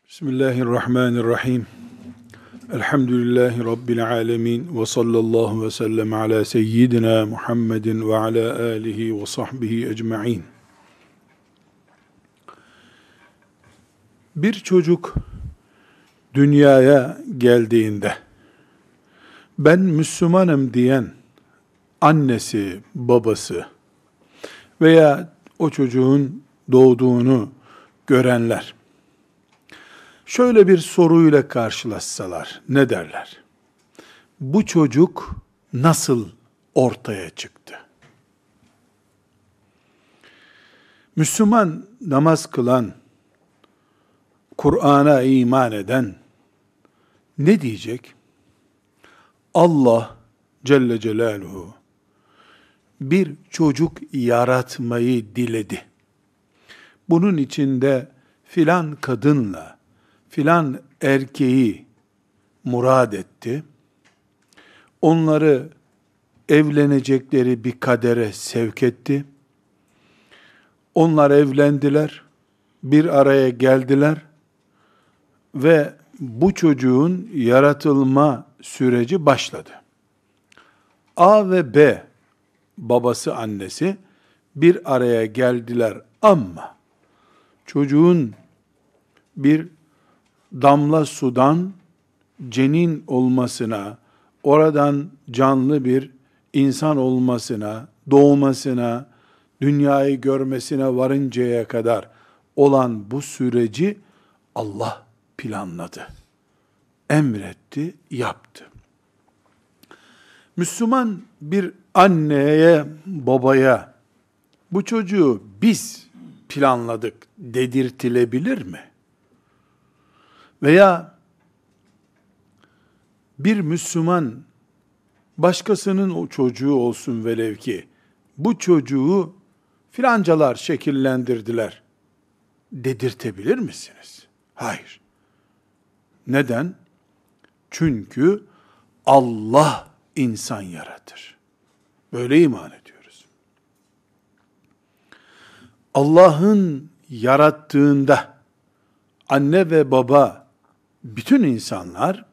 Bismillahirrahmanirrahim. Elhamdülillahi Rabbil alemin. Ve sallallahu ve sellem ala seyyidina Muhammedin ve ala alihi ve sahbihi ecma'in. Bir çocuk dünyaya geldiğinde, ben Müslümanım diyen annesi, babası veya o çocuğun doğduğunu görenler, şöyle bir soruyla karşılaşsalar ne derler? Bu çocuk nasıl ortaya çıktı? Müslüman, namaz kılan, Kur'an'a iman eden ne diyecek? Allah Celle Celaluhu bir çocuk yaratmayı diledi. Bunun içinde filan kadınla filan erkeği murad etti. Onları evlenecekleri bir kadere sevk etti. Onlar evlendiler, bir araya geldiler ve bu çocuğun yaratılma süreci başladı. A ve B, babası annesi bir araya geldiler ama çocuğun bir damla sudan cenin olmasına, oradan canlı bir insan olmasına, doğmasına, dünyayı görmesine varıncaya kadar olan bu süreci Allah planladı, emretti, yaptı. Müslüman bir anneye, babaya bu çocuğu biz planladık dedirtilebilir mi? Veya bir Müslüman başkasının o çocuğu olsun velev ki bu çocuğu filancalar şekillendirdiler dedirtebilir misiniz? Hayır. Neden? Çünkü Allah insan yaratır. Böyle iman ediyoruz. Allah'ın yarattığında anne ve baba, bütün insanlar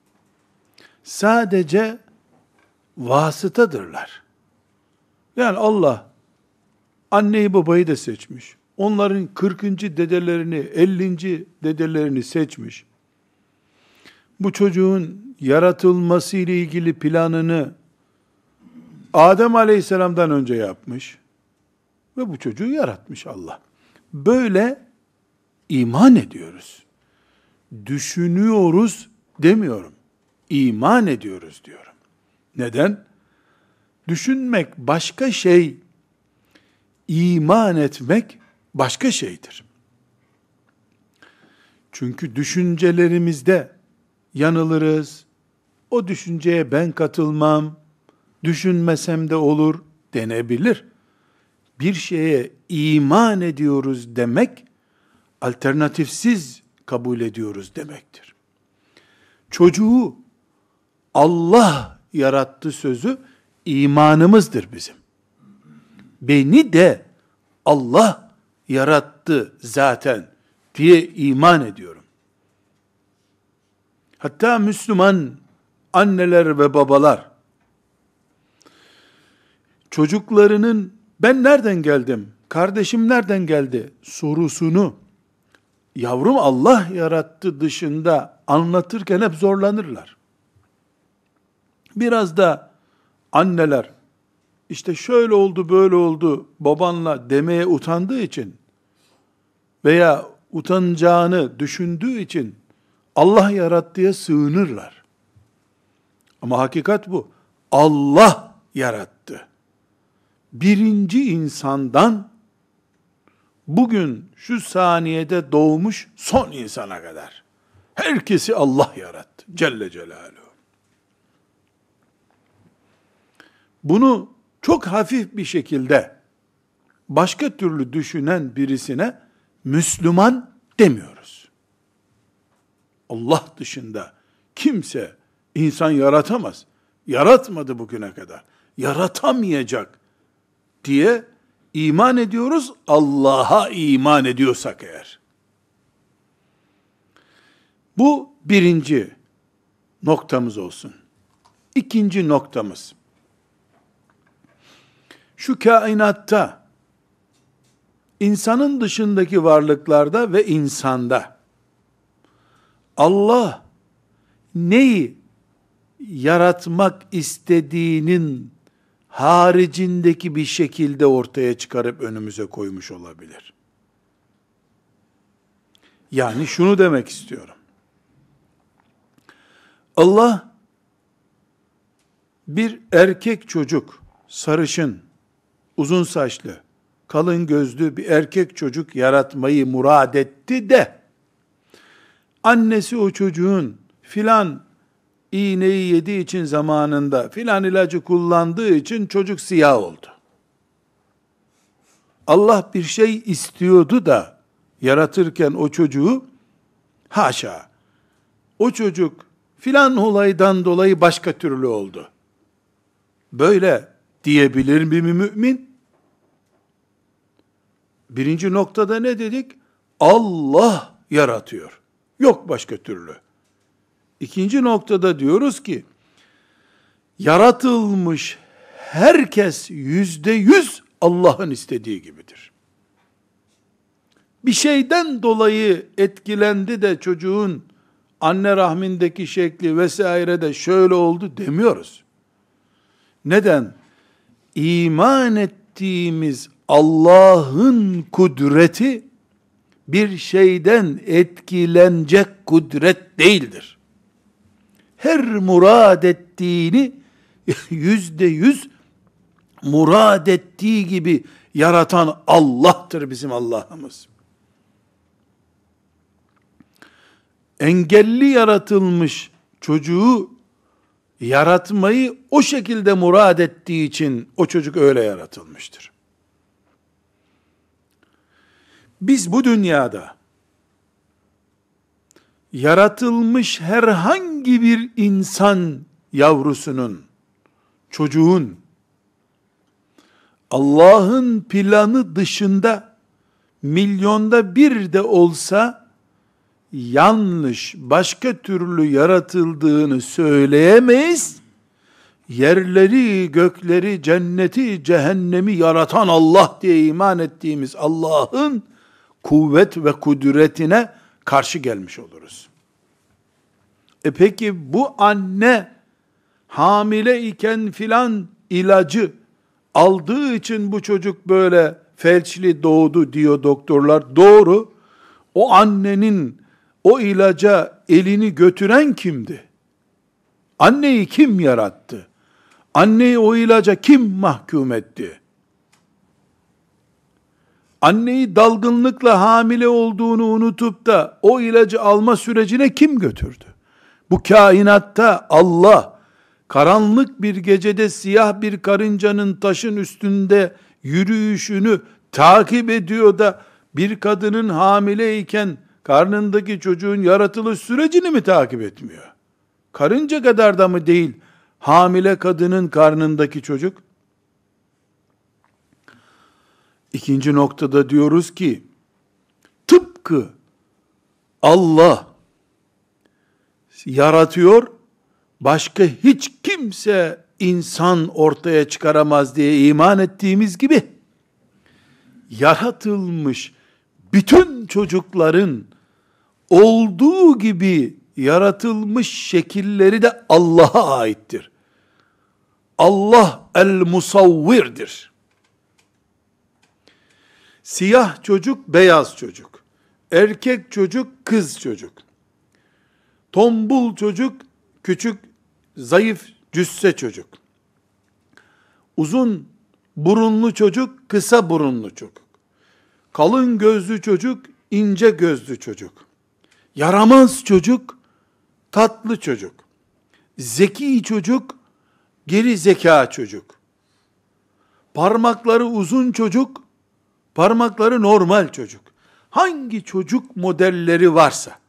sadece vasıtadırlar. Yani Allah anneyi babayı da seçmiş. Onların 40. dedelerini, 50. dedelerini seçmiş. Bu çocuğun yaratılması ile ilgili planını Adem Aleyhisselam'dan önce yapmış ve bu çocuğu yaratmış Allah. Böyle iman ediyoruz. Düşünüyoruz demiyorum. İman ediyoruz diyorum. Neden? Düşünmek başka şey, iman etmek başka şeydir. Çünkü düşüncelerimizde yanılırız. O düşünceye ben katılmam, düşünmesem de olur denebilir. Bir şeye iman ediyoruz demek, alternatifsiz kabul ediyoruz demektir. Çocuğu Allah yarattı sözü imanımızdır bizim. Beni de Allah yarattı zaten diye iman ediyorum. Hatta Müslüman anneler ve babalar çocuklarının ben nereden geldim, kardeşim nereden geldi sorusunu yavrum Allah yarattı dışında anlatırken hep zorlanırlar. Biraz da anneler işte şöyle oldu böyle oldu babanla demeye utandığı için veya utanacağını düşündüğü için Allah yarattıya sığınırlar. Ama hakikat bu. Allah yarattı. Birinci insandan bugün şu saniyede doğmuş son insana kadar herkesi Allah yarattı. Celle Celaluhu. Bunu çok hafif bir şekilde başka türlü düşünen birisine Müslüman demiyoruz. Allah dışında kimse insan yaratamaz. Yaratmadı bugüne kadar. Yaratamayacak diye iman ediyoruz, Allah'a iman ediyorsak eğer. Bu birinci noktamız olsun. İkinci noktamız, şu kainatta, insanın dışındaki varlıklarda ve insanda Allah neyi yaratmak istediğinin haricindeki bir şekilde ortaya çıkarıp önümüze koymuş olabilir. Yani şunu demek istiyorum. Allah bir erkek çocuk, sarışın, uzun saçlı, kalın gözlü bir erkek çocuk yaratmayı murad etti de, annesi o çocuğun filan iğneyi yediği için zamanında, filan ilacı kullandığı için çocuk siyah oldu. Allah bir şey istiyordu da, yaratırken o çocuğu, haşa, o çocuk filan olaydan dolayı başka türlü oldu. Böyle diyebilir mi mümin? Birinci noktada ne dedik? Allah yaratıyor. Yok başka türlü. İkinci noktada diyoruz ki, yaratılmış herkes %100 Allah'ın istediği gibidir. Bir şeyden dolayı etkilendi de çocuğun anne rahmindeki şekli vesaire de şöyle oldu demiyoruz. Neden? İman ettiğimiz Allah'ın kudreti bir şeyden etkilenecek kudret değildir. Her murad ettiğini %100 murad ettiği gibi yaratan Allah'tır bizim Allah'ımız. Engelli yaratılmış çocuğu yaratmayı o şekilde murad ettiği için o çocuk öyle yaratılmıştır. Biz bu dünyada yaratılmış herhangi bir insan yavrusunun, çocuğun Allah'ın planı dışında milyonda bir de olsa yanlış, başka türlü yaratıldığını söyleyemeyiz. Yerleri, gökleri, cenneti, cehennemi yaratan Allah diye iman ettiğimiz Allah'ın kuvvet ve kudretine karşı gelmiş oluruz. Peki bu anne hamile iken filan ilacı aldığı için bu çocuk böyle felçli doğdu diyor doktorlar. Doğru. O annenin o ilaca elini götüren kimdi? Anneyi kim yarattı? Anneyi o ilaca kim mahkum etti? Anneyi dalgınlıkla hamile olduğunu unutup da o ilacı alma sürecine kim götürdü? Bu kainatta Allah, karanlık bir gecede siyah bir karıncanın taşın üstünde yürüyüşünü takip ediyor da bir kadının hamileyken karnındaki çocuğun yaratılış sürecini mi takip etmiyor? Karınca kadar da mı değil hamile kadının karnındaki çocuk? İkinci noktada diyoruz ki, tıpkı Allah yaratıyor, başka hiç kimse insan ortaya çıkaramaz diye iman ettiğimiz gibi, yaratılmış bütün çocukların olduğu gibi yaratılmış şekilleri de Allah'a aittir. Allah el-musavvirdir. Siyah çocuk, beyaz çocuk. Erkek çocuk, kız çocuk. Tombul çocuk, küçük, zayıf, cüsse çocuk. Uzun burunlu çocuk, kısa burunlu çocuk. Kalın gözlü çocuk, ince gözlü çocuk. Yaramaz çocuk, tatlı çocuk. Zeki çocuk, geri zeka çocuk. Parmakları uzun çocuk, parmakları normal çocuk. Hangi çocuk modelleri varsa,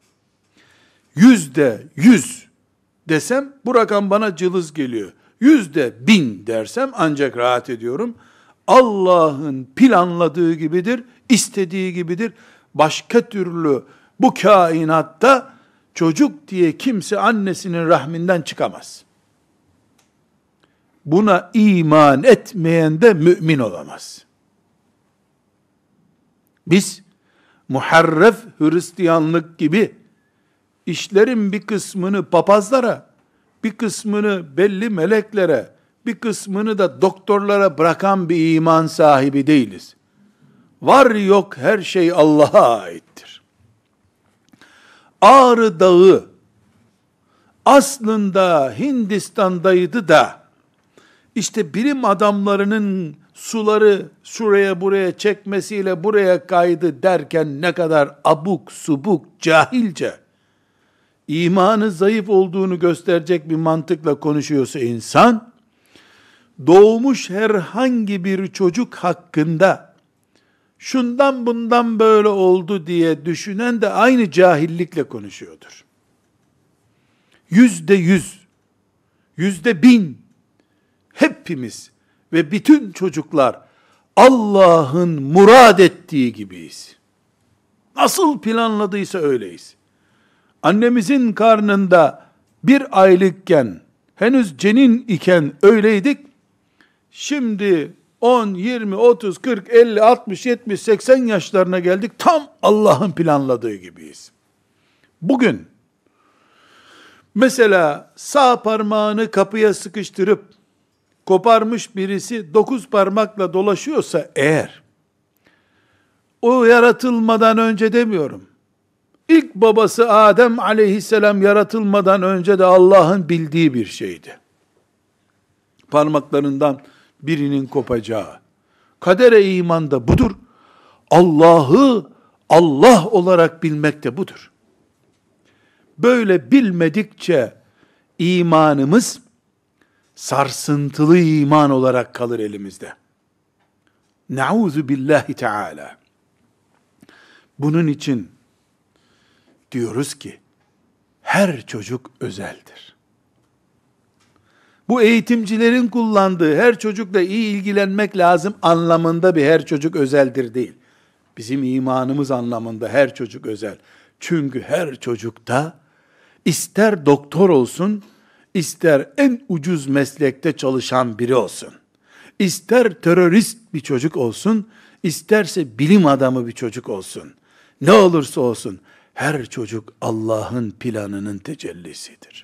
100% desem, bu rakam bana cılız geliyor. 1000 dersem ancak rahat ediyorum. Allah'ın planladığı gibidir, istediği gibidir. Başka türlü bu kainatta çocuk diye kimse annesinin rahminden çıkamaz. Buna iman etmeyen de mümin olamaz. Biz muharref Hristiyanlık gibi işlerin bir kısmını papazlara, bir kısmını belli meleklere, bir kısmını da doktorlara bırakan bir iman sahibi değiliz. Var yok her şey Allah'a aittir. Ağrı Dağı aslında Hindistan'daydı da işte bilim adamlarının suları şuraya buraya çekmesiyle buraya kaydı derken ne kadar abuk subuk cahilce imanı zayıf olduğunu gösterecek bir mantıkla konuşuyorsa insan, doğmuş herhangi bir çocuk hakkında şundan bundan böyle oldu diye düşünen de aynı cahillikle konuşuyordur. %100, %1000 hepimiz ve bütün çocuklar Allah'ın murad ettiği gibiyiz. Nasıl planladıysa öyleyiz. Annemizin karnında bir aylıkken, henüz cenin iken öyleydik. Şimdi 10, 20, 30, 40, 50, 60, 70, 80 yaşlarına geldik. Tam Allah'ın planladığı gibiyiz. Bugün mesela sağ parmağını kapıya sıkıştırıp koparmış birisi 9 parmakla dolaşıyorsa eğer, o yaratılmadan önce demiyorum, İlk babası Adem aleyhisselam yaratılmadan önce de Allah'ın bildiği bir şeydi. Parmaklarından birinin kopacağı. Kadere iman da budur. Allah'ı Allah olarak bilmek de budur. Böyle bilmedikçe imanımız sarsıntılı iman olarak kalır elimizde. Nauzu billahi teala. Bunun için diyoruz ki, her çocuk özeldir. Bu eğitimcilerin kullandığı her çocukla iyi ilgilenmek lazım anlamında bir her çocuk özeldir değil. Bizim imanımız anlamında her çocuk özel. Çünkü her çocukta ister doktor olsun, ister en ucuz meslekte çalışan biri olsun, ister terörist bir çocuk olsun, isterse bilim adamı bir çocuk olsun, ne olursa olsun, her çocuk Allah'ın planının tecellisidir.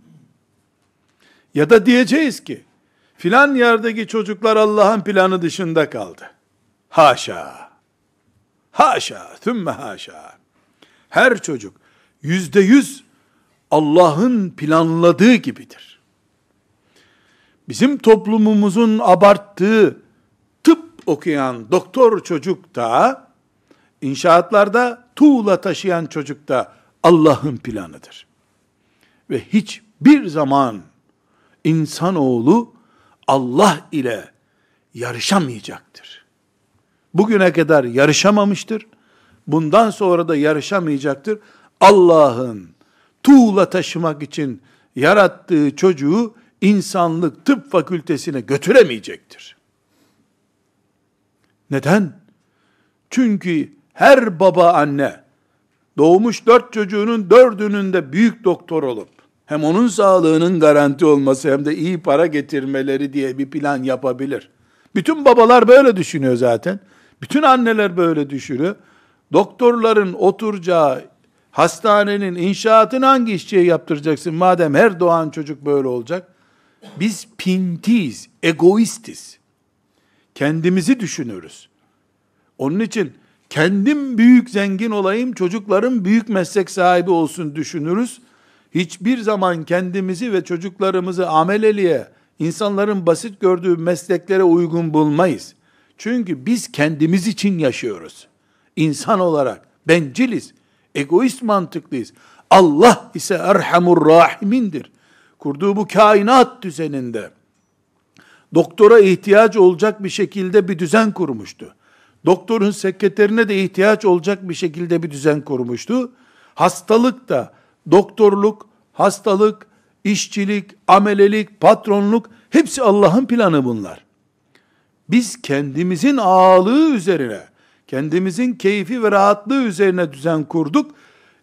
Ya da diyeceğiz ki, filan yerdeki çocuklar Allah'ın planı dışında kaldı. Haşa! Haşa! Thümme haşa! Her çocuk %100 Allah'ın planladığı gibidir. Bizim toplumumuzun abarttığı tıp okuyan doktor çocuk da, İnşaatlarda tuğla taşıyan çocuk da Allah'ın planıdır. Ve hiçbir zaman insanoğlu Allah ile yarışamayacaktır. Bugüne kadar yarışamamıştır. Bundan sonra da yarışamayacaktır. Allah'ın tuğla taşımak için yarattığı çocuğu insanlık tıp fakültesine götüremeyecektir. Neden? Çünkü her baba anne doğmuş 4 çocuğunun 4'ünün de büyük doktor olup hem onun sağlığının garanti olması hem de iyi para getirmeleri diye bir plan yapabilir. Bütün babalar böyle düşünüyor zaten. Bütün anneler böyle düşünüyor. Doktorların oturacağı hastanenin inşaatını hangi işçiye yaptıracaksın madem her doğan çocuk böyle olacak? Biz pintiyiz, egoistiz. Kendimizi düşünürüz. Onun için kendim büyük zengin olayım, çocuklarım büyük meslek sahibi olsun düşünürüz. Hiçbir zaman kendimizi ve çocuklarımızı ameleliğe, insanların basit gördüğü mesleklere uygun bulmayız. Çünkü biz kendimiz için yaşıyoruz. İnsan olarak benciliz, egoist mantıklıyız. Allah ise Erhamur Rahimindir. Kurduğu bu kainat düzeninde doktora ihtiyaç olacak bir şekilde bir düzen kurmuştu. Doktorun sekreterine de ihtiyaç olacak bir şekilde bir düzen kurmuştu. Hastalık da, doktorluk, hastalık, işçilik, amelelik, patronluk, hepsi Allah'ın planı bunlar. Biz kendimizin ağalığı üzerine, kendimizin keyfi ve rahatlığı üzerine düzen kurduk.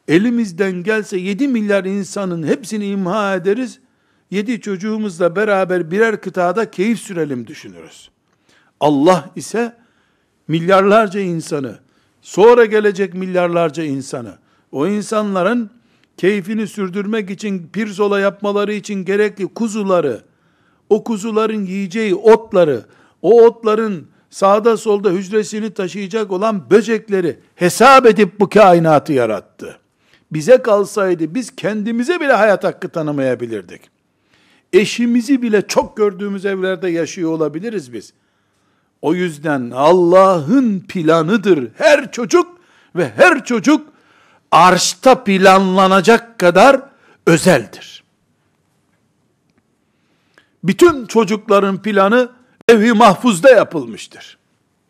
Elimizden gelse 7 milyar insanın hepsini imha ederiz. 7 çocuğumuzla beraber birer kıtada keyif sürelim düşünürüz. Allah ise milyarlarca insanı, sonra gelecek milyarlarca insanı, o insanların keyfini sürdürmek için, pirzola yapmaları için gerekli kuzuları, o kuzuların yiyeceği otları, o otların sağda solda hücresini taşıyacak olan böcekleri hesap edip bu kainatı yarattı. Bize kalsaydı biz kendimize bile hayat hakkı tanımayabilirdik. Eşimizi bile çok gördüğümüz evlerde yaşıyor olabiliriz biz. O yüzden Allah'ın planıdır her çocuk ve her çocuk arşta planlanacak kadar özeldir. Bütün çocukların planı levh-i mahfuzda yapılmıştır.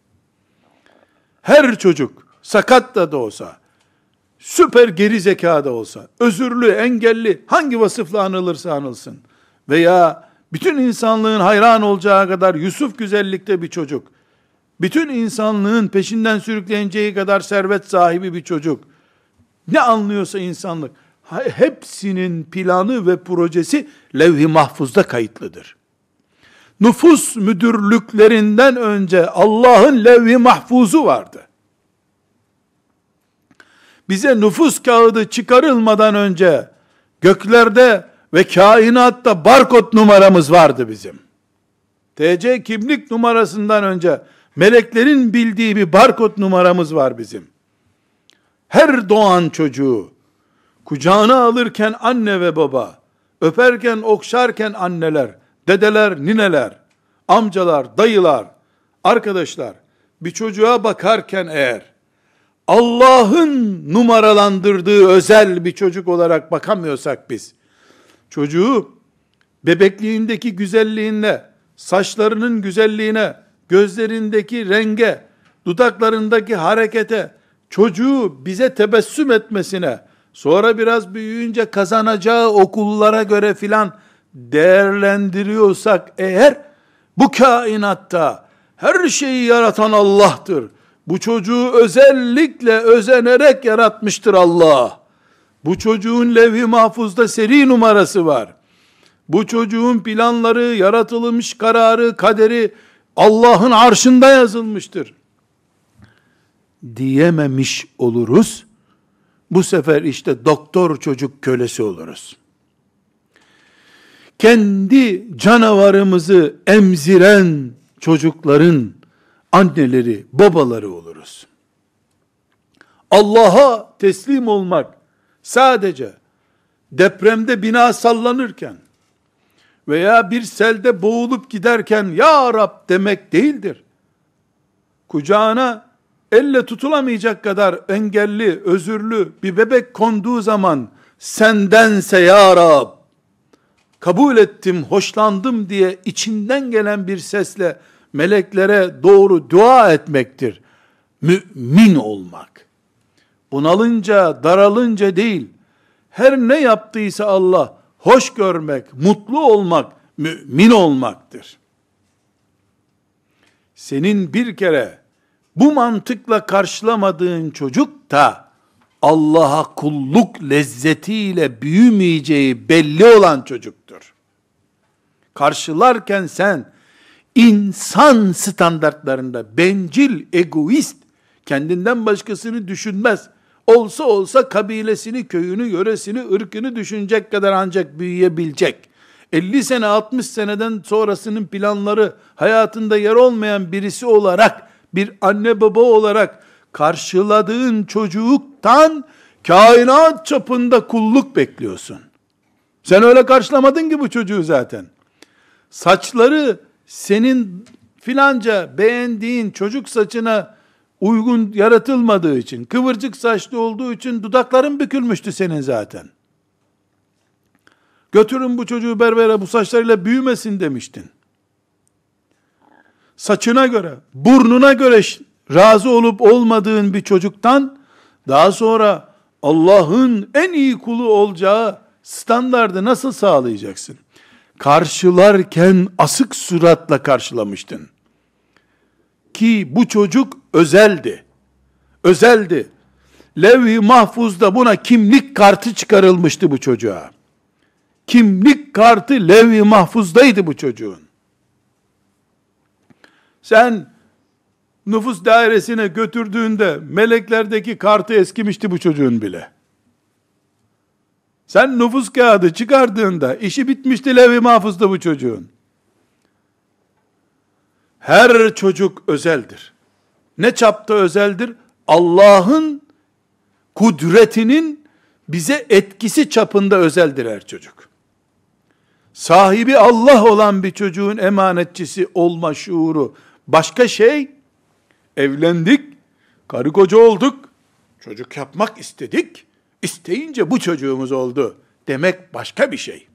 Her çocuk sakat da olsa, süper geri zeka da olsa, özürlü, engelli, hangi vasıfla anılırsa anılsın veya bütün insanlığın hayran olacağı kadar Yusuf güzellikte bir çocuk, bütün insanlığın peşinden sürükleneceği kadar servet sahibi bir çocuk, ne anlıyorsa insanlık, hepsinin planı ve projesi levh-i mahfuzda kayıtlıdır. Nüfus müdürlüklerinden önce Allah'ın levh-i mahfuzu vardı. Bize nüfus kağıdı çıkarılmadan önce göklerde ve kainatta barkod numaramız vardı bizim. TC kimlik numarasından önce meleklerin bildiği bir barkod numaramız var bizim. Her doğan çocuğu kucağına alırken anne ve baba, öperken okşarken anneler, dedeler, nineler, amcalar, dayılar, arkadaşlar, bir çocuğa bakarken eğer Allah'ın numaralandırdığı özel bir çocuk olarak bakamıyorsak biz, çocuğu bebekliğindeki güzelliğine, saçlarının güzelliğine, gözlerindeki renge, dudaklarındaki harekete, çocuğu bize tebessüm etmesine, sonra biraz büyüyünce kazanacağı okullara göre filan değerlendiriyorsak eğer, bu kainatta her şeyi yaratan Allah'tır. Bu çocuğu özellikle özenerek yaratmıştır Allah. Bu çocuğun levh-i mahfuzda seri numarası var. Bu çocuğun planları, yaratılmış kararı, kaderi Allah'ın arşında yazılmıştır diyememiş oluruz. Bu sefer işte doktor çocuk kölesi oluruz. Kendi canavarımızı emziren çocukların anneleri, babaları oluruz. Allah'a teslim olmak sadece depremde bina sallanırken veya bir selde boğulup giderken ya Rab demek değildir. Kucağına elle tutulamayacak kadar engelli, özürlü bir bebek konduğu zaman sendense ya Rab kabul ettim, hoşlandım diye içinden gelen bir sesle meleklere doğru dua etmektir. Mümin olmak. Bunalınca, daralınca değil, her ne yaptıysa Allah, hoş görmek, mutlu olmak, mümin olmaktır. Senin bir kere bu mantıkla karşılamadığın çocuk da Allah'a kulluk lezzetiyle büyümeyeceği belli olan çocuktur. Karşılarken sen insan standartlarında bencil, egoist, kendinden başkasını düşünmez, olsa olsa kabilesini, köyünü, yöresini, ırkını düşünecek kadar ancak büyüyebilecek, 50 sene, 60 seneden sonrasının planları hayatında yer olmayan birisi olarak, bir anne baba olarak karşıladığın çocuktan kainat çapında kulluk bekliyorsun. Sen öyle karşılamadın ki bu çocuğu zaten. Saçları senin filanca beğendiğin çocuk saçına uygun yaratılmadığı için, kıvırcık saçlı olduğu için dudakların bükülmüştü senin zaten. Götürün bu çocuğu berbere, bu saçlarıyla büyümesin demiştin. Saçına göre, burnuna göre razı olup olmadığın bir çocuktan daha sonra Allah'ın en iyi kulu olacağı standardı nasıl sağlayacaksın? Karşılarken asık suratla karşılamıştın. Ki bu çocuk özeldi. Özeldi. Levh-i Mahfuz'da buna kimlik kartı çıkarılmıştı bu çocuğa. Kimlik kartı Levh-i Mahfuz'daydı bu çocuğun. Sen nüfus dairesine götürdüğünde meleklerdeki kartı eskimişti bu çocuğun bile. Sen nüfus kağıdı çıkardığında işi bitmişti Levh-i Mahfuz'da bu çocuğun. Her çocuk özeldir. Ne çapta özeldir? Allah'ın kudretinin bize etkisi çapında özeldir her çocuk. Sahibi Allah olan bir çocuğun emanetçisi olma şuuru başka şey. Evlendik, karı koca olduk, çocuk yapmak istedik, isteyince bu çocuğumuz oldu demek başka bir şey.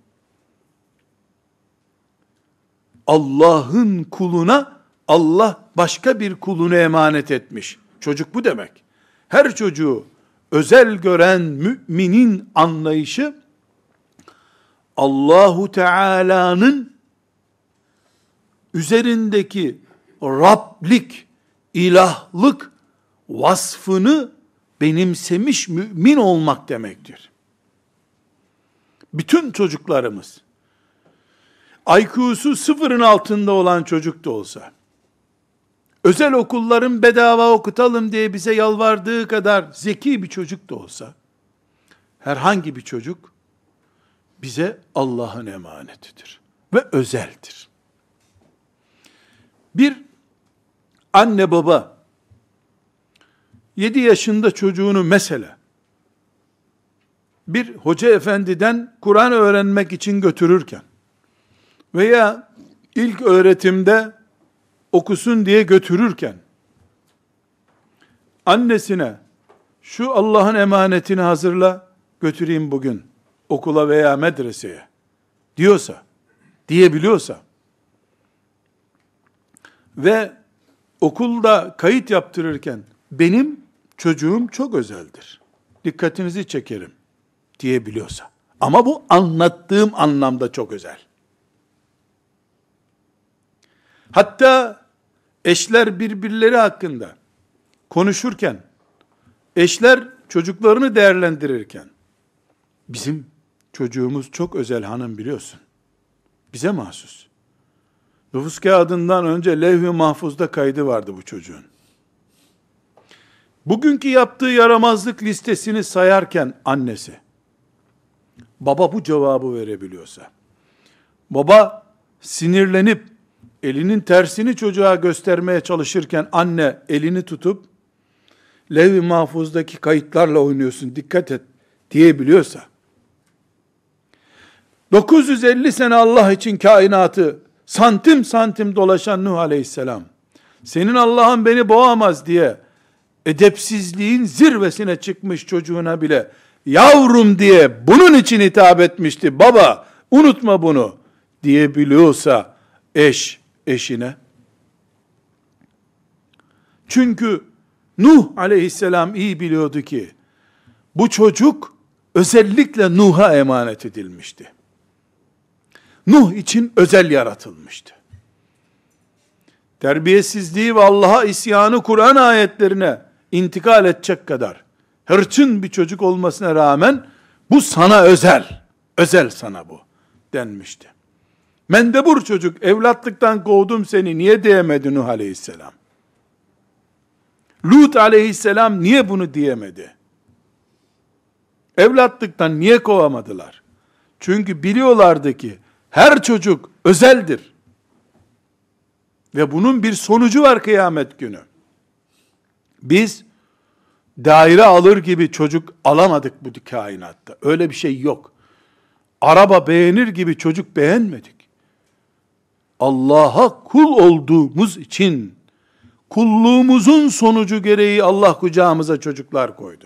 Allah'ın kuluna Allah başka bir kulunu emanet etmiş. Çocuk bu demek. Her çocuğu özel gören müminin anlayışı, Allahu Teala'nın üzerindeki Rablik, ilahlık vasfını benimsemiş mümin olmak demektir. Bütün çocuklarımız, IQ'su sıfırın altında olan çocuk da olsa, özel okulların bedava okutalım diye bize yalvardığı kadar zeki bir çocuk da olsa, herhangi bir çocuk, bize Allah'ın emanetidir ve özeldir. Bir anne baba, 7 yaşında çocuğunu mesela, bir hoca efendiden Kur'an öğrenmek için götürürken, veya ilk öğretimde okusun diye götürürken, annesine, şu Allah'ın emanetini hazırla, götüreyim bugün, okula veya medreseye, diyorsa, diyebiliyorsa, ve okulda kayıt yaptırırken, benim çocuğum çok özeldir, dikkatinizi çekerim, diyebiliyorsa, ama bu anlattığım anlamda çok özel. Hatta eşler birbirleri hakkında konuşurken, eşler çocuklarını değerlendirirken, bizim çocuğumuz çok özel hanım biliyorsun, bize mahsus. Nüfus kağıdından önce Levh-i Mahfuz'da kaydı vardı bu çocuğun. Bugünkü yaptığı yaramazlık listesini sayarken annesi, baba bu cevabı verebiliyorsa, baba sinirlenip elinin tersini çocuğa göstermeye çalışırken anne elini tutup Levh-i Mahfuz'daki kayıtlarla oynuyorsun, dikkat et diyebiliyorsa, 950 sene Allah için kainatı santim santim dolaşan Nuh Aleyhisselam, senin Allah'ın beni boğamaz diye edepsizliğin zirvesine çıkmış çocuğuna bile yavrum diye bunun için hitap etmişti, baba unutma bunu diyebiliyorsa eşine, çünkü Nuh Aleyhisselam iyi biliyordu ki bu çocuk özellikle Nuh'a emanet edilmişti. Nuh için özel yaratılmıştı. Terbiyesizliği ve Allah'a isyanı Kur'an ayetlerine intikal edecek kadar hırçın bir çocuk olmasına rağmen bu sana özel, özel sana bu denmişti. Mendebur çocuk, evlatlıktan kovdum seni niye diyemedi Nuh Aleyhisselam? Lut Aleyhisselam niye bunu diyemedi? Evlatlıktan niye kovamadılar? Çünkü biliyorlardı ki her çocuk özeldir. Ve bunun bir sonucu var kıyamet günü. Biz daire alır gibi çocuk alamadık bu kainatta. Öyle bir şey yok. Araba beğenir gibi çocuk beğenmedik. Allah'a kul olduğumuz için, kulluğumuzun sonucu gereği Allah kucağımıza çocuklar koydu.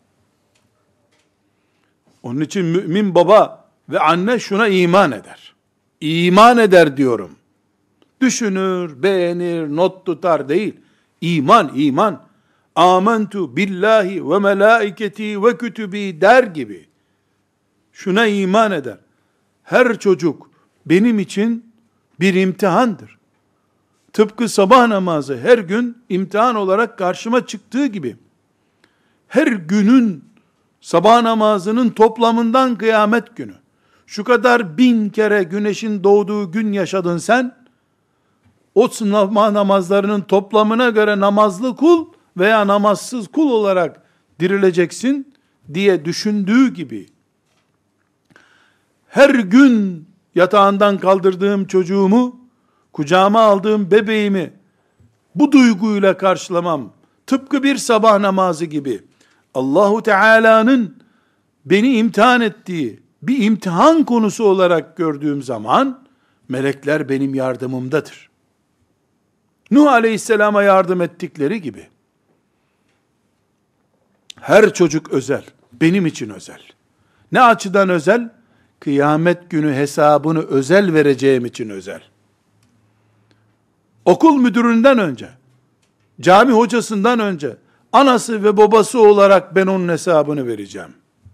Onun için mümin baba ve anne şuna iman eder. İman eder diyorum. Düşünür, beğenir, not tutar değil. İman, iman. Amentu billahi ve melaiketi ve kütübi der gibi. Şuna iman eder. Her çocuk benim için bir imtihandır. Tıpkı sabah namazı her gün imtihan olarak karşıma çıktığı gibi, her günün sabah namazının toplamından kıyamet günü. Şu kadar 1000 kere güneşin doğduğu gün yaşadın sen, o sabah namazlarının toplamına göre namazlı kul veya namazsız kul olarak dirileceksin diye düşündüğü gibi, her gün yatağından kaldırdığım çocuğumu, kucağıma aldığım bebeğimi bu duyguyla karşılamam, tıpkı bir sabah namazı gibi, Allahu Teala'nın beni imtihan ettiği bir imtihan konusu olarak gördüğüm zaman, melekler benim yardımımdadır. Nuh Aleyhisselam'a yardım ettikleri gibi, her çocuk özel, benim için özel. Ne açıdan özel? Kıyamet günü hesabını özel vereceğim için özel. Okul müdüründen önce, cami hocasından önce, anası ve babası olarak ben onun hesabını vereceğim.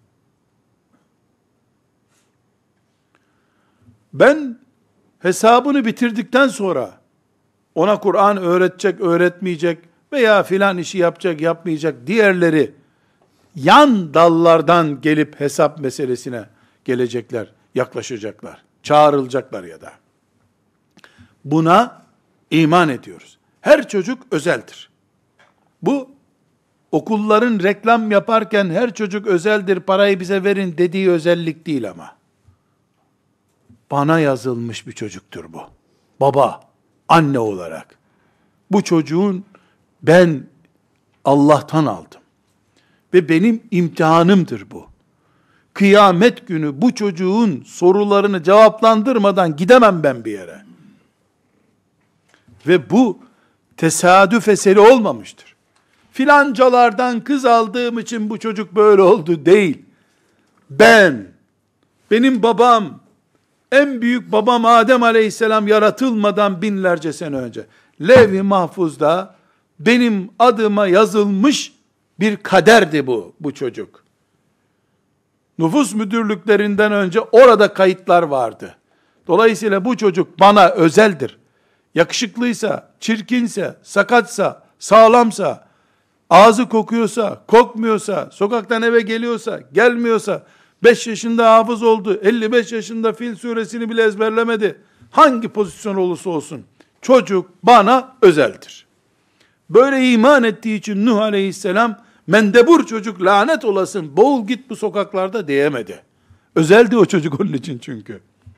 Ben hesabını bitirdikten sonra, ona Kur'an öğretecek, öğretmeyecek veya filan işi yapacak, yapmayacak diğerleri, yan dallardan gelip hesap meselesine gelecekler, yaklaşacaklar, çağrılacaklar ya da. Buna iman ediyoruz. Her çocuk özeldir. Bu, okulların reklam yaparken her çocuk özeldir, parayı bize verin dediği özellik değil ama. Bana yazılmış bir çocuktur bu. Baba, anne olarak. Bu çocuğun ben Allah'tan aldım. Ve benim imtihanımdır bu. Kıyamet günü bu çocuğun sorularını cevaplandırmadan gidemem ben bir yere. Ve bu tesadüf eseri olmamıştır. Filancalardan kız aldığım için bu çocuk böyle oldu değil. Benim babam, en büyük babam Adem Aleyhisselam yaratılmadan binlerce sene önce, Levh-i Mahfuz'da benim adıma yazılmış bir kaderdi bu çocuk. Nüfus müdürlüklerinden önce orada kayıtlar vardı. Dolayısıyla bu çocuk bana özeldir. Yakışıklıysa, çirkinse, sakatsa, sağlamsa, ağzı kokuyorsa, kokmuyorsa, sokaktan eve geliyorsa, gelmiyorsa, 5 yaşında hafız oldu, 55 yaşında Fil suresini bile ezberlemedi. Hangi pozisyon olursa olsun, çocuk bana özeldir. Böyle iman ettiği için Nuh Aleyhisselam, mendebur çocuk lanet olasın, boğul git bu sokaklarda diyemedi. Özeldi o çocuk onun için çünkü.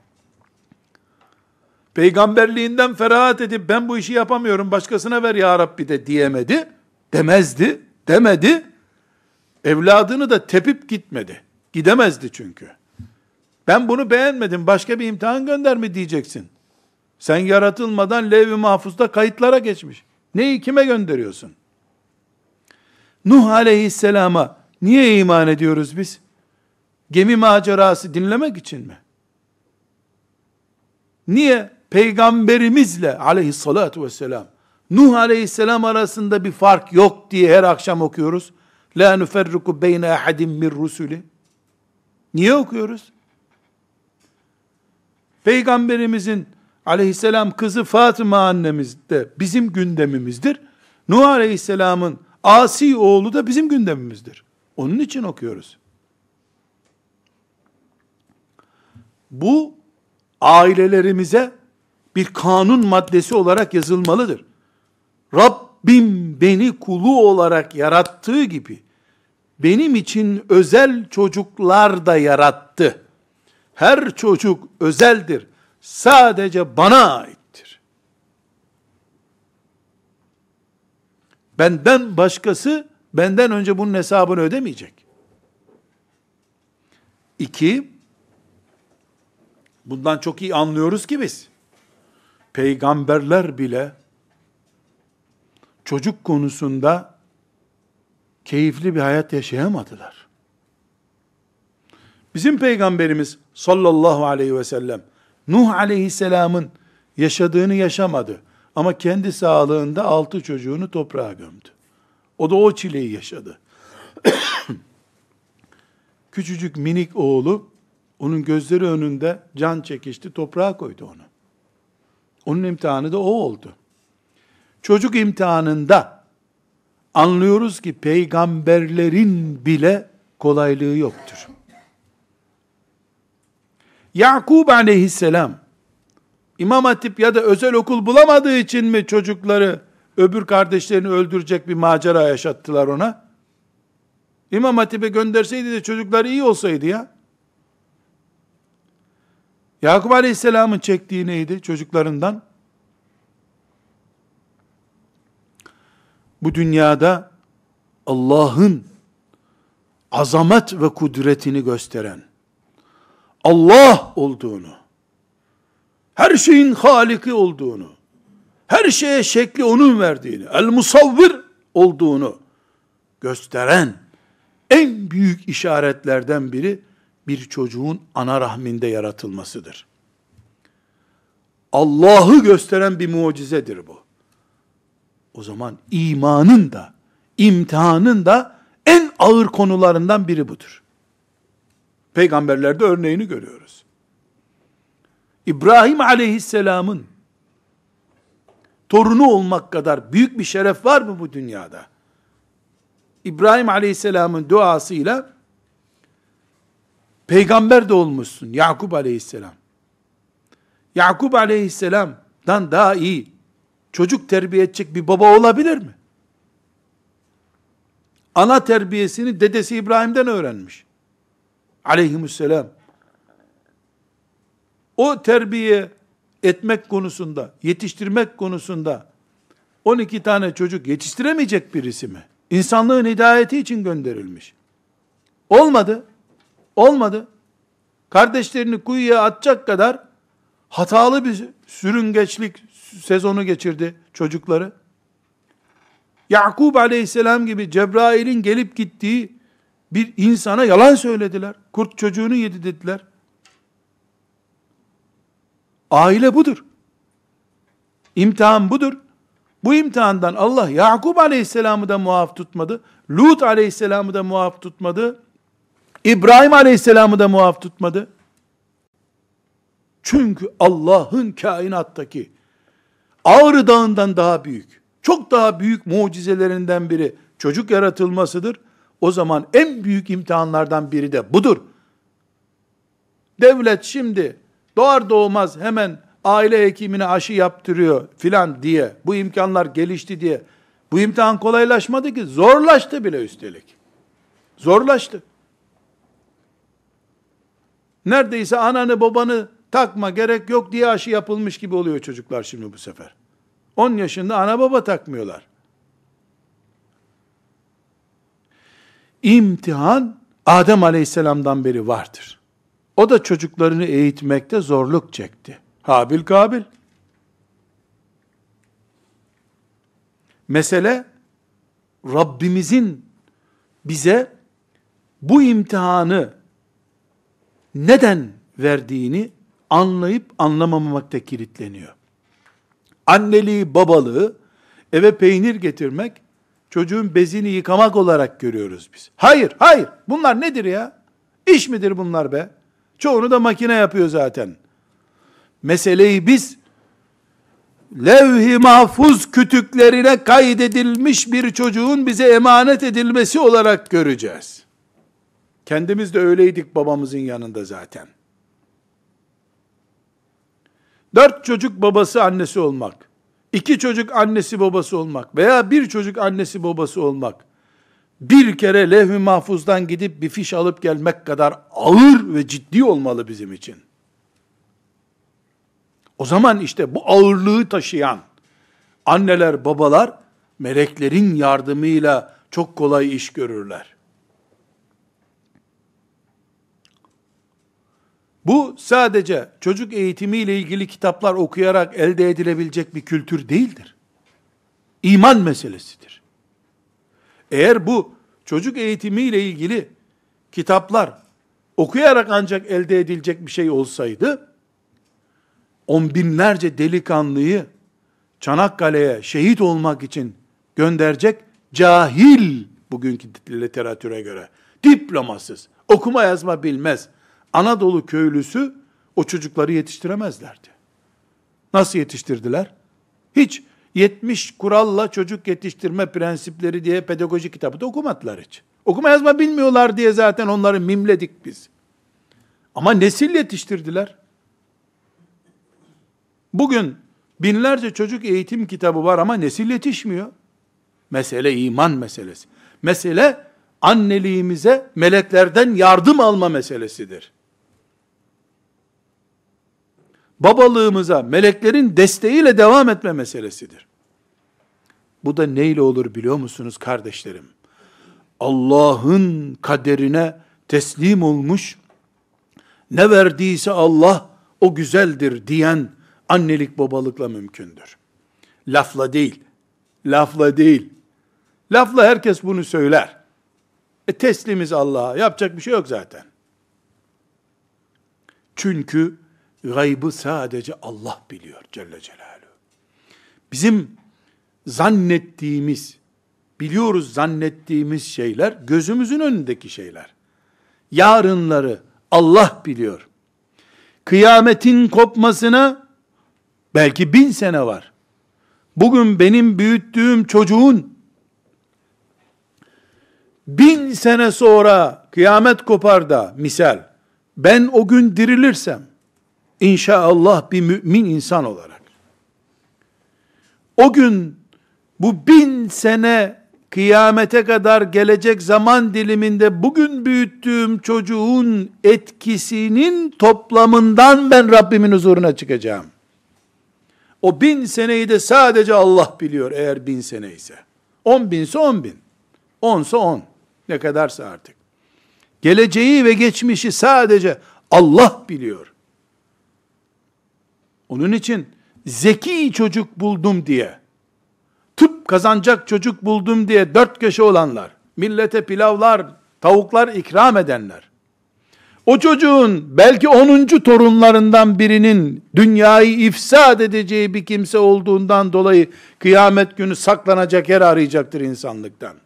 Peygamberliğinden ferahat edip ben bu işi yapamıyorum, başkasına ver ya Rabbi de diyemedi. Demedi. Evladını da tepip gitmedi. Gidemezdi çünkü. Ben bunu beğenmedim, başka bir imtihan gönder mi diyeceksin. Sen yaratılmadan Levh-i Mahfuz'da kayıtlara geçmiş. Neyi kime gönderiyorsun? Nuh Aleyhisselam'a niye iman ediyoruz biz? Gemi macerası dinlemek için mi? Niye peygamberimizle aleyhissalatu vesselam, Nuh Aleyhisselam arasında bir fark yok diye her akşam okuyoruz? La nuferriku beyne ahadim min rusuli. Niye okuyoruz? Peygamberimizin aleyhisselam kızı Fatıma annemiz de bizim gündemimizdir. Nuh Aleyhisselam'ın asi oğlu da bizim gündemimizdir. Onun için okuyoruz. Bu ailelerimize bir kanun maddesi olarak yazılmalıdır. Rabbim beni kulu olarak yarattığı gibi benim için özel çocuklar da yarattı. Her çocuk özeldir. Sadece bana aittir. Benden başkası benden önce bunun hesabını ödemeyecek. 2, bundan çok iyi anlıyoruz ki biz, peygamberler bile çocuk konusunda keyifli bir hayat yaşayamadılar. Bizim peygamberimiz sallallahu aleyhi ve sellem Nuh aleyhisselamın yaşadığını yaşamadı. Ama kendi sağlığında 6 çocuğunu toprağa gömdü. O da o çileyi yaşadı. Küçücük minik oğlu onun gözleri önünde can çekişti, toprağa koydu onu. Onun imtihanı da o oldu. Çocuk imtihanında anlıyoruz ki peygamberlerin bile kolaylığı yoktur. Yakub aleyhisselam İmam Hatip ya da özel okul bulamadığı için mi çocukları öbür kardeşlerini öldürecek bir macera yaşattılar ona? İmam Hatip'e gönderseydi de çocuklar iyi olsaydı ya. Yakup Aleyhisselam'ın çektiği neydi çocuklarından? Bu dünyada Allah'ın azamet ve kudretini gösteren, Allah olduğunu, her şeyin haliki olduğunu, her şeye şekli onun verdiğini, el-musavvir olduğunu gösteren en büyük işaretlerden biri bir çocuğun ana rahminde yaratılmasıdır. Allah'ı gösteren bir mucizedir bu. O zaman imanın da, imtihanın da en ağır konularından biri budur. Peygamberlerde örneğini görüyoruz. İbrahim aleyhisselamın torunu olmak kadar büyük bir şeref var mı bu dünyada? İbrahim aleyhisselamın duasıyla peygamber de olmuşsun Yakup aleyhisselam. Yakup aleyhisselamdan daha iyi çocuk terbiye edecek bir baba olabilir mi? Ana terbiyesini dedesi İbrahim'den öğrenmiş. Aleyhisselam. O terbiye etmek konusunda, yetiştirmek konusunda 12 tane çocuk yetiştiremeyecek birisi mi? İnsanlığın hidayeti için gönderilmiş. Olmadı. Olmadı. Kardeşlerini kuyuya atacak kadar hatalı bir sürüngeçlik sezonu geçirdi çocukları. Yakub aleyhisselam gibi Cebrail'in gelip gittiği bir insana yalan söylediler. Kurt çocuğunu yedi dediler. Aile budur. İmtihan budur. Bu imtihandan Allah Yakub aleyhisselamı da muaf tutmadı. Lut aleyhisselamı da muaf tutmadı. İbrahim aleyhisselamı da muaf tutmadı. Çünkü Allah'ın kainattaki Ağrı Dağı'ndan daha büyük, çok daha büyük mucizelerinden biri çocuk yaratılmasıdır. O zaman en büyük imtihanlardan biri de budur. Devlet şimdi doğar doğmaz hemen aile hekimine aşı yaptırıyor filan diye, bu imkanlar gelişti diye, bu imtihan kolaylaşmadı ki, zorlaştı bile üstelik. Zorlaştı. Neredeyse ananı babanı takma gerek yok diye aşı yapılmış gibi oluyor çocuklar şimdi bu sefer. 10 yaşında ana baba takmıyorlar. İmtihan Adem Aleyhisselam'dan beri vardır. O da çocuklarını eğitmekte zorluk çekti. Habil Kabil. Mesele Rabbimizin bize bu imtihanı neden verdiğini anlayıp anlamamakta kilitleniyor. Anneliği, babalığı, eve peynir getirmek, çocuğun bezini yıkamak olarak görüyoruz biz. Hayır, hayır. Bunlar nedir ya? İş midir bunlar be? Çoğunu da makine yapıyor zaten. Meseleyi biz, levh-i mahfuz kütüklerine kaydedilmiş bir çocuğun bize emanet edilmesi olarak göreceğiz. Kendimiz de öyleydik babamızın yanında zaten. 4 çocuk babası annesi olmak, 2 çocuk annesi babası olmak veya 1 çocuk annesi babası olmak, bir kere levh-i mahfuzdan gidip bir fiş alıp gelmek kadar ağır ve ciddi olmalı bizim için. O zaman işte bu ağırlığı taşıyan anneler, babalar, meleklerin yardımıyla çok kolay iş görürler. Bu sadece çocuk eğitimiyle ilgili kitaplar okuyarak elde edilebilecek bir kültür değildir. İman meselesidir. Eğer bu çocuk eğitimiyle ilgili kitaplar okuyarak ancak elde edilecek bir şey olsaydı, on binlerce delikanlıyı Çanakkale'ye şehit olmak için gönderecek cahil, bugünkü literatüre göre, diplomasız, okuma yazma bilmez Anadolu köylüsü o çocukları yetiştiremezlerdi. Nasıl yetiştirdiler? Hiç 70 kuralla çocuk yetiştirme prensipleri diye pedagoji kitabı da okumadılar hiç. Okuma yazma bilmiyorlar diye zaten onları mimledik biz. Ama nesil yetiştirdiler. Bugün binlerce çocuk eğitim kitabı var ama nesil yetişmiyor. Mesele iman meselesi. Mesele anneliğimize meleklerden yardım alma meselesidir. Babalığımıza meleklerin desteğiyle devam etme meselesidir. Bu da neyle olur biliyor musunuz kardeşlerim? Allah'ın kaderine teslim olmuş, ne verdiyse Allah o güzeldir diyen annelik babalıkla mümkündür. Lafla değil, lafla değil. Lafla herkes bunu söyler. Teslimiz Allah'a, yapacak bir şey yok zaten. Çünkü gaybı sadece Allah biliyor Celle Celaluhu. Bizim zannettiğimiz, biliyoruz zannettiğimiz şeyler, gözümüzün önündeki şeyler. Yarınları Allah biliyor. Kıyametin kopmasına belki 1000 sene var. Bugün benim büyüttüğüm çocuğun 1000 sene sonra kıyamet kopar da misal, ben o gün dirilirsem, İnşallah bir mümin insan olarak, o gün bu 1000 sene kıyamete kadar gelecek zaman diliminde bugün büyüttüğüm çocuğun etkisinin toplamından ben Rabbimin huzuruna çıkacağım. O 1000 seneyi de sadece Allah biliyor eğer 1000 sene ise. 10 binse 10 bin. 10'sa 10. Ne kadarsa artık. Geleceği ve geçmişi sadece Allah biliyor. Onun için zeki çocuk buldum diye, tıp kazanacak çocuk buldum diye 4 köşe olanlar, millete pilavlar, tavuklar ikram edenler, o çocuğun belki 10. torunlarından birinin dünyayı ifsad edeceği bir kimse olduğundan dolayı kıyamet günü saklanacak yer arayacaktır insanlıktan.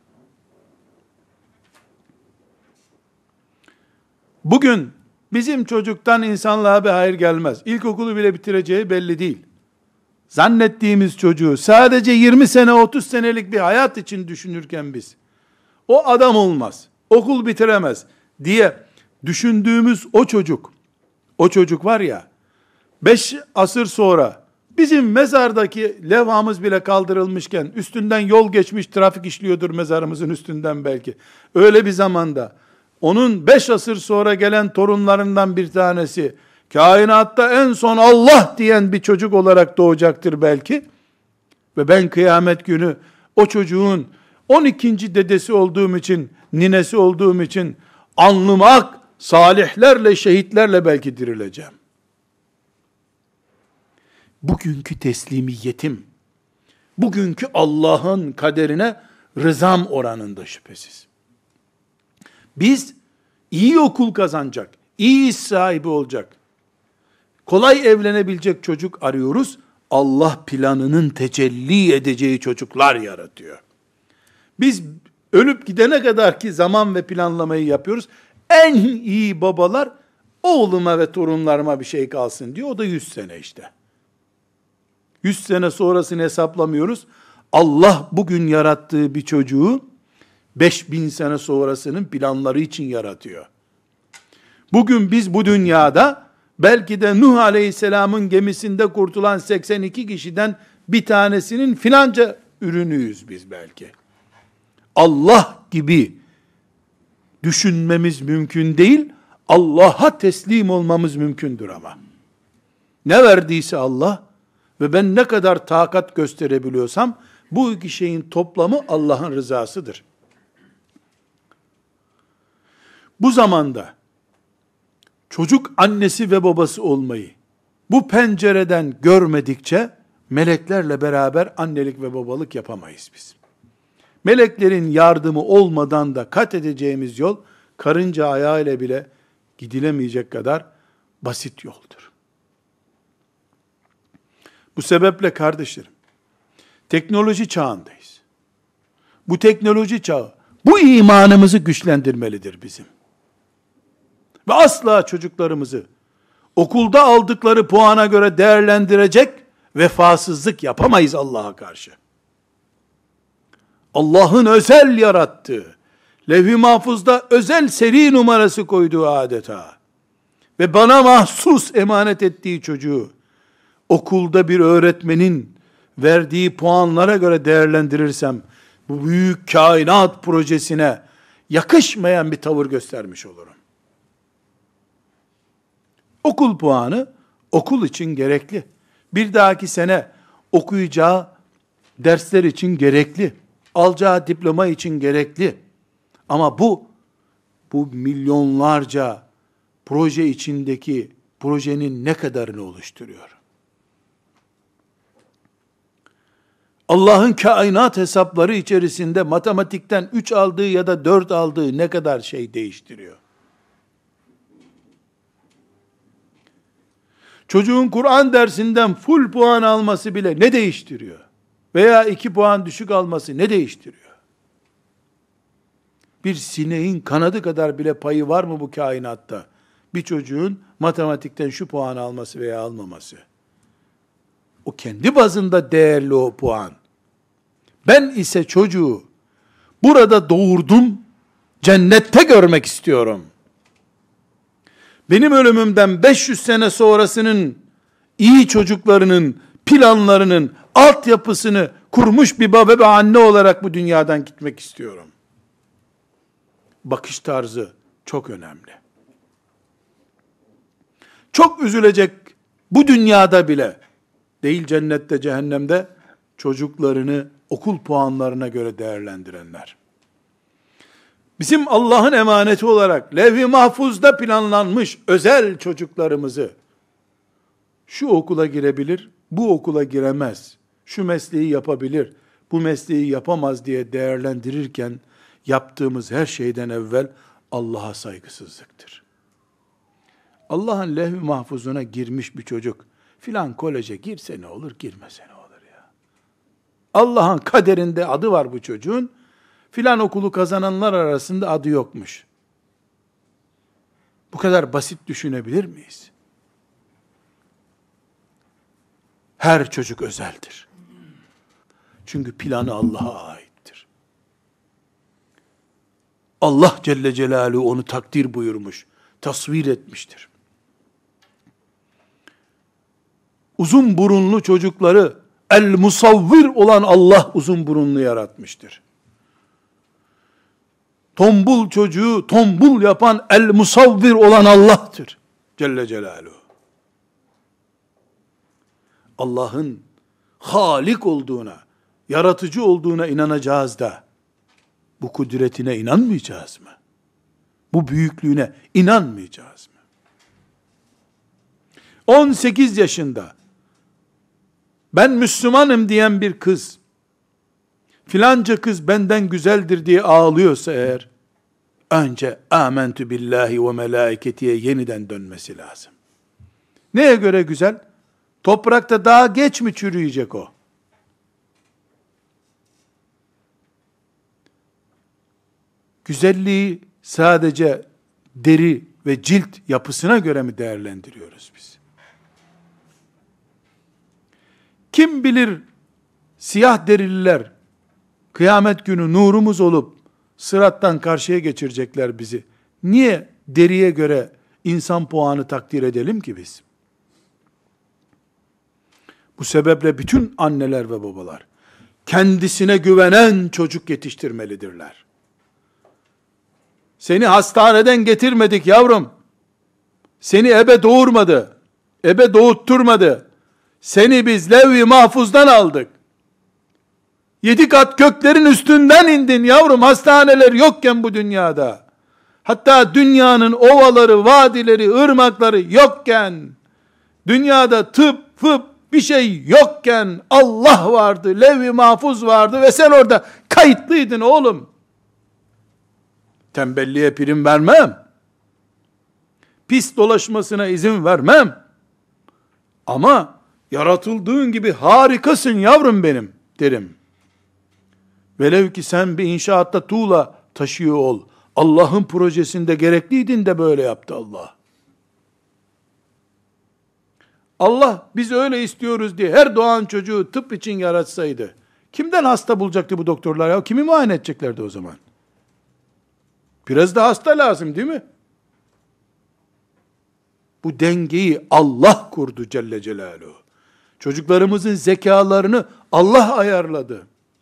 Bugün bizim çocuktan insanlığa bir hayır gelmez. İlkokulu bile bitireceği belli değil. Zannettiğimiz çocuğu sadece 20 sene 30 senelik bir hayat için düşünürken biz, o adam olmaz, okul bitiremez diye düşündüğümüz o çocuk var ya, 5 asır sonra bizim mezardaki levhamız bile kaldırılmışken üstünden yol geçmiş trafik işliyordur mezarımızın üstünden belki. Öyle bir zamanda onun 5 asır sonra gelen torunlarından bir tanesi kainatta en son Allah diyen bir çocuk olarak doğacaktır belki. Ve ben kıyamet günü o çocuğun 12. dedesi olduğum için, ninesi olduğum için alnım ak, salihlerle, şehitlerle belki dirileceğim. Bugünkü teslimiyetim, bugünkü Allah'ın kaderine rızam oranında şüphesiz. Biz iyi okul kazanacak, iyi iş sahibi olacak, kolay evlenebilecek çocuk arıyoruz. Allah planının tecelli edeceği çocuklar yaratıyor. Biz ölüp gidene kadar ki zaman ve planlamayı yapıyoruz. En iyi babalar oğluma ve torunlarıma bir şey kalsın diyor. O da 100 sene işte. 100 sene sonrasını hesaplamıyoruz. Allah bugün yarattığı bir çocuğu 5000 sene sonrasının planları için yaratıyor. Bugün biz bu dünyada belki de Nuh Aleyhisselam'ın gemisinde kurtulan 82 kişiden bir tanesinin filanca ürünüyüz biz belki. Allah gibi düşünmemiz mümkün değil, Allah'a teslim olmamız mümkündür ama. Ne verdiyse Allah ve ben ne kadar takat gösterebiliyorsam, bu iki şeyin toplamı Allah'ın rızasıdır. Bu zamanda çocuk annesi ve babası olmayı bu pencereden görmedikçe meleklerle beraber annelik ve babalık yapamayız biz. Meleklerin yardımı olmadan da kat edeceğimiz yol karınca ayağıyla bile gidilemeyecek kadar basit yoldur. Bu sebeple kardeşlerim, teknoloji çağındayız. Bu teknoloji çağı, bu imanımızı güçlendirmelidir bizim. Ve asla çocuklarımızı okulda aldıkları puana göre değerlendirecek Vefasızlık yapamayız Allah'a karşı. Allah'ın özel yarattığı, levh-i mahfuzda özel seri numarası koyduğu adeta ve bana mahsus emanet ettiği çocuğu okulda bir öğretmenin verdiği puanlara göre değerlendirirsem bu büyük kainat projesine yakışmayan bir tavır göstermiş olurum. Okul puanı okul için gerekli. Bir dahaki sene okuyacağı dersler için gerekli. Alacağı diploma için gerekli. Ama bu milyonlarca proje içindeki projenin ne kadarını oluşturuyor? Allah'ın kainat hesapları içerisinde matematikten 3 aldığı ya da 4 aldığı ne kadar şey değiştiriyor? Çocuğun Kur'an dersinden full puan alması bile ne değiştiriyor? Veya 2 puan düşük alması ne değiştiriyor? Bir sineğin kanadı kadar bile payı var mı bu kainatta? Bir çocuğun matematikten şu puan alması veya almaması. O kendi bazında değerli o puan. Ben ise çocuğu burada doğurdum, cennette görmek istiyorum. Benim ölümümden 500 sene sonrasının iyi çocuklarının planlarının altyapısını kurmuş bir baba ve anne olarak bu dünyadan gitmek istiyorum. Bakış tarzı çok önemli. Çok üzülecek bu dünyada bile, değil cennette, cehennemde, çocuklarını okul puanlarına göre değerlendirenler. Bizim Allah'ın emaneti olarak levh-i mahfuzda planlanmış özel çocuklarımızı şu okula girebilir, bu okula giremez, şu mesleği yapabilir, bu mesleği yapamaz diye değerlendirirken yaptığımız her şeyden evvel Allah'a saygısızlıktır. Allah'ın levh-i mahfuzuna girmiş bir çocuk filan koleje girse ne olur, girmese ne olur ya? Allah'ın kaderinde adı var bu çocuğun, filan okulu kazananlar arasında adı yokmuş. Bu kadar basit düşünebilir miyiz? Her çocuk özeldir. Çünkü planı Allah'a aittir. Allah Celle Celaluhu onu takdir buyurmuş, tasvir etmiştir. Uzun burunlu çocukları el-musavvir olan Allah uzun burunlu yaratmıştır. Tombul çocuğu tombul yapan el-musavvir olan Allah'tır Celle Celaluhu. Allah'ın Halik olduğuna, yaratıcı olduğuna inanacağız da bu kudretine inanmayacağız mı? Bu büyüklüğüne inanmayacağız mı? 18 yaşında ben Müslümanım diyen bir kız, filanca kız benden güzeldir diye ağlıyorsa eğer, önce âmentü billahi ve melâiketiye yeniden dönmesi lazım. Neye göre güzel? Toprakta daha geç mi çürüyecek o? Güzelliği sadece deri ve cilt yapısına göre mi değerlendiriyoruz biz? Kim bilir siyah derililer kıyamet günü nurumuz olup sırattan karşıya geçirecekler bizi. Niye deriye göre insan puanı takdir edelim ki biz? Bu sebeple bütün anneler ve babalar kendisine güvenen çocuk yetiştirmelidirler. Seni hastaneden getirmedik yavrum. Seni ebe doğurmadı. Ebe doğutturmadı. Seni biz levh-i mahfuzdan aldık. 7 kat göklerin üstünden indin yavrum, hastaneler yokken bu dünyada. Hatta dünyanın ovaları, vadileri, ırmakları yokken, dünyada tıp, fıp bir şey yokken Allah vardı, levh-i mahfuz vardı ve sen orada kayıtlıydın oğlum. Tembelliğe prim vermem. Pis dolaşmasına izin vermem. Ama yaratıldığın gibi harikasın yavrum benim derim. Velev ki sen bir inşaatta tuğla taşıyor ol. Allah'ın projesinde gerekliydin de böyle yaptı Allah. Allah biz öyle istiyoruz diye her doğan çocuğu tıp için yaratsaydı, kimden hasta bulacaktı bu doktorlar ya? Kimi muayene edeceklerdi o zaman? Biraz da hasta lazım değil mi? Bu dengeyi Allah kurdu Celle Celaluhu. Çocuklarımızın zekalarını Allah ayarladı.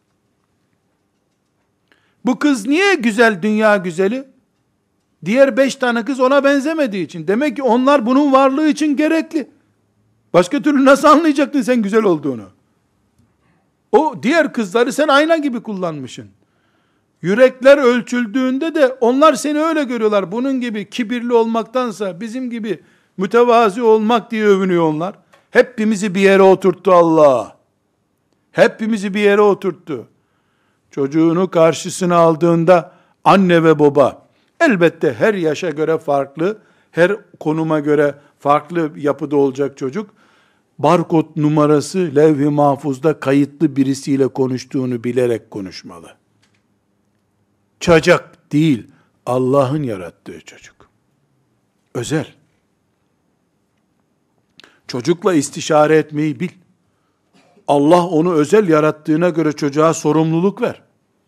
Bu kız niye güzel, dünya güzeli? Diğer 5 tane kız ona benzemediği için. Demek ki onlar bunun varlığı için gerekli. Başka türlü nasıl anlayacaktın sen güzel olduğunu? O diğer kızları sen ayna gibi kullanmışsın. Yürekler ölçüldüğünde de onlar seni öyle görüyorlar. Bunun gibi kibirli olmaktansa bizim gibi mütevazi olmak diye övünüyor onlar. Hepimizi bir yere oturttu Allah. Hepimizi bir yere oturttu. Çocuğunu karşısına aldığında anne ve baba, elbette her yaşa göre farklı, her konuma göre farklı yapıda olacak çocuk, barkod numarası levh-i mahfuzda kayıtlı birisiyle konuştuğunu bilerek konuşmalı. Çocuk değil, Allah'ın yarattığı çocuk. Özel. Çocukla istişare etmeyi bil. Allah onu özel yarattığına göre çocuğa sorumluluk ver.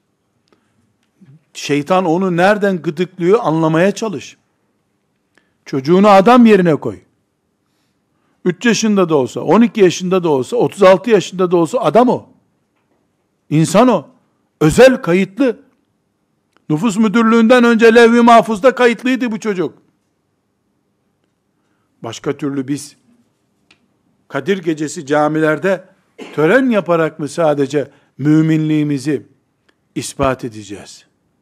Şeytan onu nereden gıdıklıyor anlamaya çalış. Çocuğunu adam yerine koy. 3 yaşında da olsa, 12 yaşında da olsa, 36 yaşında da olsa adam o. İnsan o. Özel, kayıtlı. Nüfus müdürlüğünden önce levh-i mahfuzda kayıtlıydı bu çocuk. Başka türlü biz Kadir Gecesi camilerde tören yaparak mı sadece müminliğimizi ispat edeceğiz?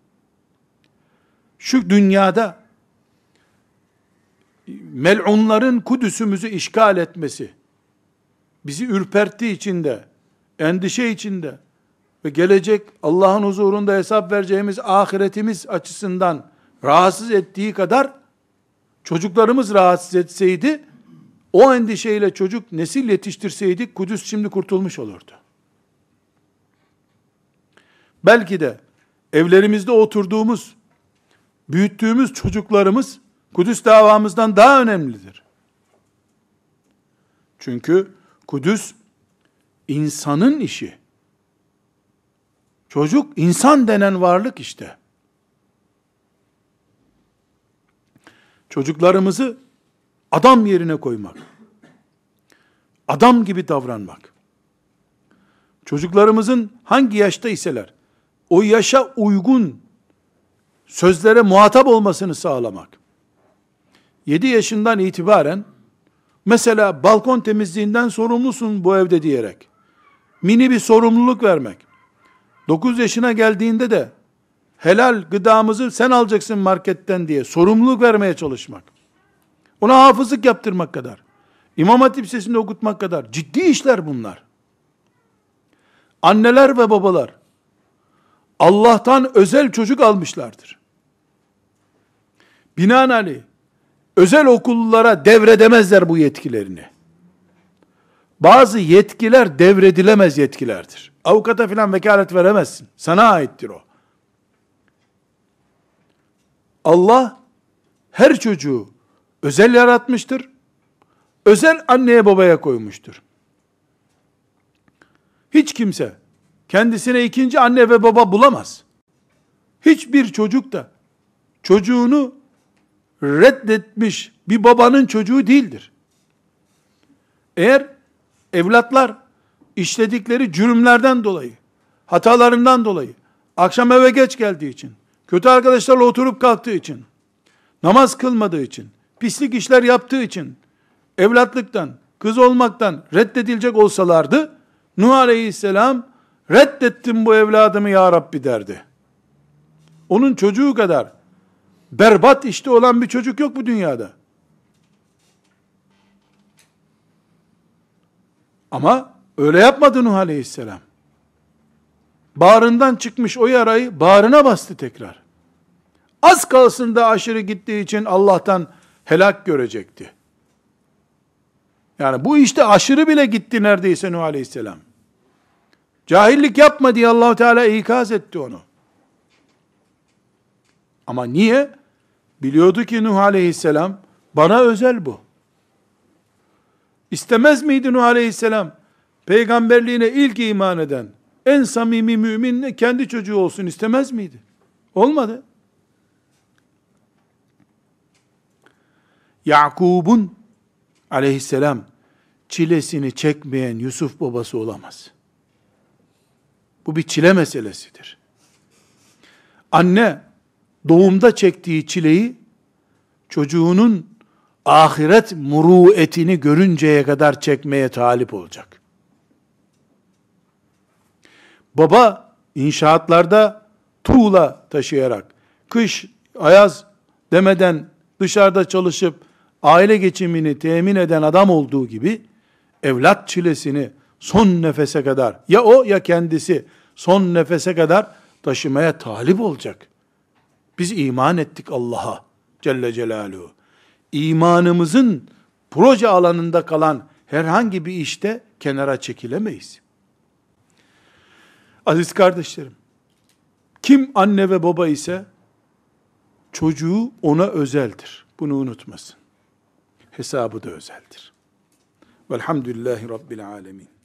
Şu dünyada mel'unların Kudüs'ümüzü işgal etmesi, bizi ürperttiği içinde, endişe içinde ve gelecek Allah'ın huzurunda hesap vereceğimiz ahiretimiz açısından rahatsız ettiği kadar, çocuklarımız rahatsız etseydi, o endişeyle çocuk nesil yetiştirseydik, Kudüs şimdi kurtulmuş olurdu. Belki de evlerimizde oturduğumuz, büyüttüğümüz çocuklarımız, Kudüs davamızdan daha önemlidir. Çünkü Kudüs, insanın işi. Çocuk, insan denen varlık işte. Çocuklarımızı adam yerine koymak, adam gibi davranmak, çocuklarımızın hangi yaşta iseler, o yaşa uygun sözlere muhatap olmasını sağlamak, 7 yaşından itibaren, mesela balkon temizliğinden sorumlusun bu evde diyerek, mini bir sorumluluk vermek, 9 yaşına geldiğinde de, helal gıdamızı sen alacaksın marketten diye sorumluluk vermeye çalışmak, ona hafızlık yaptırmak kadar, İmam Hatip Lisesi'nde okutmak kadar ciddi işler bunlar. Anneler ve babalar Allah'tan özel çocuk almışlardır. Binaenaleyh özel okullara devredemezler bu yetkilerini. Bazı yetkiler devredilemez yetkilerdir. Avukata filan vekalet veremezsin. Sana aittir o. Allah her çocuğu özel yaratmıştır. Özel anneye babaya koymuştur. Hiç kimse kendisine ikinci anne ve baba bulamaz. Hiçbir çocuk da çocuğunu reddetmiş bir babanın çocuğu değildir. Eğer evlatlar işledikleri cürümlerden dolayı, hatalarından dolayı, akşam eve geç geldiği için, kötü arkadaşlarla oturup kalktığı için, namaz kılmadığı için, pislik işler yaptığı için, evlatlıktan, kız olmaktan reddedilecek olsalardı, Nuh Aleyhisselam, reddettim bu evladımı ya Rabbi derdi. Onun çocuğu kadar berbat işte olan bir çocuk yok bu dünyada. Ama öyle yapmadı Nuh Aleyhisselam. Bağrından çıkmış o yarayı bağrına bastı tekrar. Az kalsın da aşırı gittiği için Allah'tan helak görecekti. Yani bu işte aşırı bile gitti neredeyse Nuh Aleyhisselam. Cahillik yapma diye Allah-u Teala ikaz etti onu. Ama niye? Biliyordu ki Nuh Aleyhisselam bana özel bu. İstemez miydi Nuh Aleyhisselam? Peygamberliğine ilk iman eden, en samimi mümin kendi çocuğu olsun istemez miydi? Olmadı. Yakub'un aleyhisselam çilesini çekmeyen Yusuf babası olamaz. Bu bir çile meselesidir. Anne doğumda çektiği çileyi çocuğunun ahiret muruetini görünceye kadar çekmeye talip olacak. Baba inşaatlarda tuğla taşıyarak, kış, ayaz demeden dışarıda çalışıp aile geçimini temin eden adam olduğu gibi, evlat çilesini son nefese kadar, ya o ya kendisi son nefese kadar taşımaya talip olacak. Biz iman ettik Allah'a Celle Celaluhu. İmanımızın proje alanında kalan herhangi bir işte kenara çekilemeyiz. Aziz kardeşlerim, kim anne ve baba ise çocuğu ona özeldir. Bunu unutmasın. Hesabı da özeldir. Velhamdülillahi Rabbil alemin.